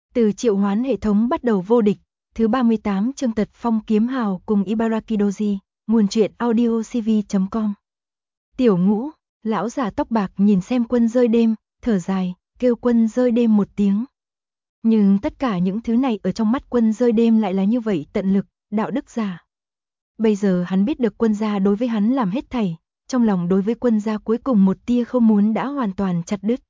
Từ triệu hoán hệ thống bắt đầu vô địch, thứ 38 chương Tật Phong Kiếm Hào cùng Ibaraki Doji, nguồn truyện audio cv.com. Tiểu Ngũ, lão già tóc bạc nhìn xem Quân rơi đêm, thở dài, kêu Quân rơi đêm một tiếng. Nhưng tất cả những thứ này ở trong mắt Quân rơi đêm lại là như vậy tận lực, đạo đức giả. Bây giờ hắn biết được Quân gia đối với hắn làm hết thảy, trong lòng đối với Quân gia cuối cùng một tia không muốn đã hoàn toàn chặt đứt.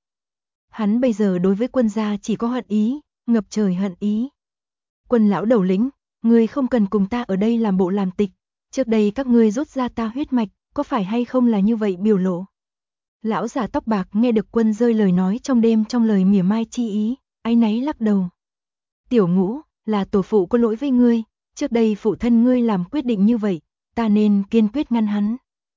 Hắn bây giờ đối với Quân gia chỉ có hận ý, ngập trời hận ý. Quân lão đầu lĩnh, ngươi không cần cùng ta ở đây làm bộ làm tịch, trước đây các ngươi rút ra ta huyết mạch, có phải hay không là như vậy biểu lộ. Lão già tóc bạc nghe được Quân rơi lời nói trong đêm trong lời mỉa mai chi ý, áy náy lắc đầu. Tiểu Ngũ, là tổ phụ có lỗi với ngươi, trước đây phụ thân ngươi làm quyết định như vậy, ta nên kiên quyết ngăn hắn.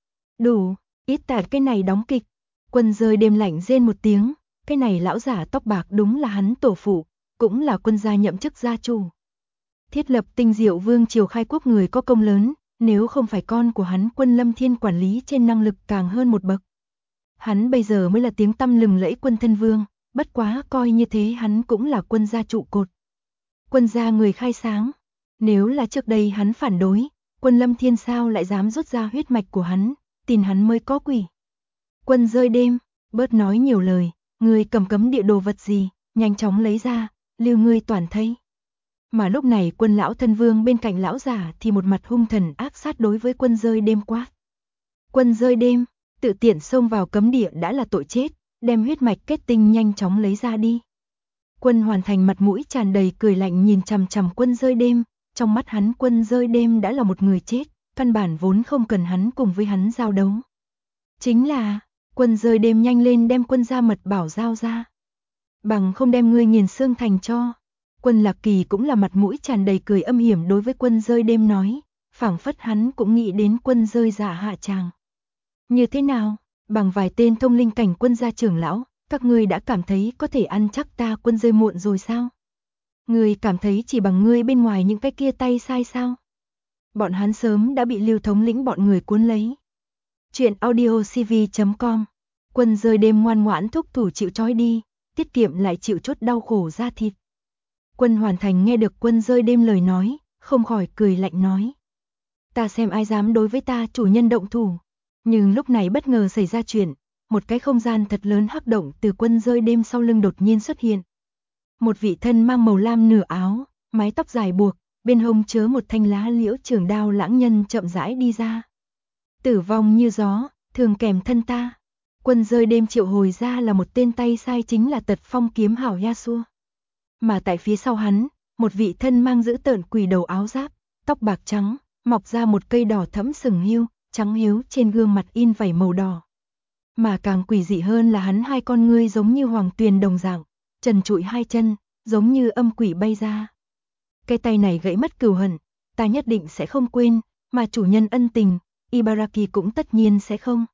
Đủ, ít tạt cái này đóng kịch. Quân rơi đêm lạnh rên một tiếng, cái này lão giả tóc bạc đúng là hắn tổ phụ, cũng là Quân gia nhậm chức gia chủ. Thiết lập Tinh Diệu Vương triều khai quốc người có công lớn, nếu không phải con của hắn Quân Lâm Thiên quản lý trên năng lực càng hơn một bậc. Hắn bây giờ mới là tiếng tăm lừng lẫy Quân thân vương, bất quá coi như thế hắn cũng là Quân gia trụ cột. Quân gia người khai sáng, nếu là trước đây hắn phản đối, Quân Lâm Thiên sao lại dám rút ra huyết mạch của hắn, tin hắn mới có quỷ. Quân rơi đêm, bớt nói nhiều lời, ngươi cầm cấm địa đồ vật gì, nhanh chóng lấy ra, lưu ngươi toàn thấy. Mà lúc này Quân lão thân vương bên cạnh lão giả thì một mặt hung thần ác sát đối với Quân rơi đêm quát. Quân rơi đêm, tự tiện xông vào cấm địa đã là tội chết, đem huyết mạch kết tinh nhanh chóng lấy ra đi. Quân Hoàn Thành mặt mũi tràn đầy cười lạnh nhìn chằm chằm Quân rơi đêm, trong mắt hắn Quân rơi đêm đã là một người chết, căn bản vốn không cần hắn cùng với hắn giao đấu. Chính là, Quân rơi đêm nhanh lên đem Quân gia mật bảo giao ra. Bằng không đem ngươi nghiền xương thành cho. Quân Lạc Kỳ cũng là mặt mũi tràn đầy cười âm hiểm đối với Quân rơi đêm nói, phảng phất hắn cũng nghĩ đến Quân rơi dạ hạ tràng. Như thế nào, bằng vài tên thông linh cảnh Quân gia trưởng lão, các ngươi đã cảm thấy có thể ăn chắc ta Quân rơi muộn rồi sao? Ngươi cảm thấy chỉ bằng ngươi bên ngoài những cái kia tay sai sao? Bọn hắn sớm đã bị Lưu thống lĩnh bọn người cuốn lấy. Chuyện audio cv.com. Quân rơi đêm ngoan ngoãn thúc thủ chịu trói đi, tiết kiệm lại chịu chút đau khổ da thịt. Quân Hoàn Thành nghe được Quân rơi đêm lời nói, không khỏi cười lạnh nói. Ta xem ai dám đối với ta chủ nhân động thủ. Nhưng lúc này bất ngờ xảy ra chuyện, một cái không gian thật lớn hắc động từ Quân rơi đêm sau lưng đột nhiên xuất hiện. Một vị thân mang màu lam nửa áo, mái tóc dài buộc, bên hông chứa một thanh lá liễu trường đao lãng nhân chậm rãi đi ra. Tử vong như gió, thường kèm thân ta. Quân rơi đêm triệu hồi ra là một tên tay sai chính là Tật Phong Kiếm Hảo Yasuo. Mà tại phía sau hắn, một vị thân mang dữ tợn quỷ đầu áo giáp, tóc bạc trắng, mọc ra một cây đỏ thẫm sừng hiu, trắng hiếu trên gương mặt in vảy màu đỏ. Mà càng quỷ dị hơn là hắn hai con ngươi giống như hoàng tuyền đồng dạng, trần trụi hai chân, giống như âm quỷ bay ra. Cái tay này gãy mất cừu hận, ta nhất định sẽ không quên, mà chủ nhân ân tình, Ibaraki cũng tất nhiên sẽ không.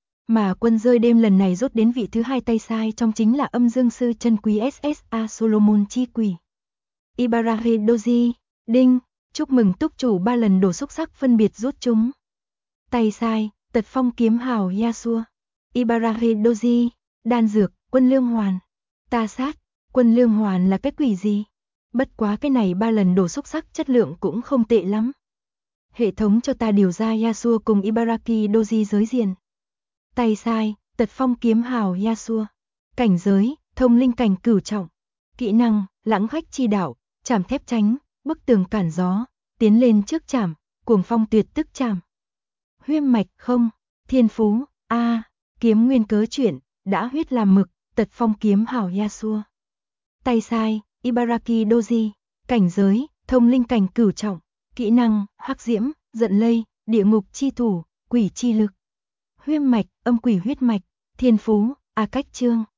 Mà Quân rơi đêm lần này rốt đến vị thứ hai tay sai trong chính là âm dương sư chân quý SSA Solomon chi quỷ. Ibaraki Doji, đinh, chúc mừng túc chủ 3 lần đổ xúc sắc phân biệt rút chúng. Tay sai, Tật Phong Kiếm Hào Yasuo. Ibaraki Doji, đan dược, Quân Lương Hoàn. Ta sát, Quân Lương Hoàn là cái quỷ gì? Bất quá cái này 3 lần đổ xúc sắc chất lượng cũng không tệ lắm. Hệ thống cho ta điều ra Yasuo cùng Ibaraki Doji giới diện. Tay sai, Tật Phong Kiếm Hào Yasuo. Cảnh giới, thông linh cảnh cửu trọng. Kỹ năng, lãng khách chi đạo, chảm thép tránh, bức tường cản gió, tiến lên trước chảm, cuồng phong tuyệt tức chảm. Huyết mạch không, thiên phú, a, kiếm nguyên cớ chuyển, đã huyết làm mực, Tật Phong Kiếm Hào Yasuo. Tay sai, Ibaraki Doji. Cảnh giới, thông linh cảnh cửu trọng. Kỹ năng, hắc diễm, giận lây, địa ngục chi thủ, quỷ chi lực. Huyết mạch, âm quỷ huyết mạch. Thiên phú, a cách chương.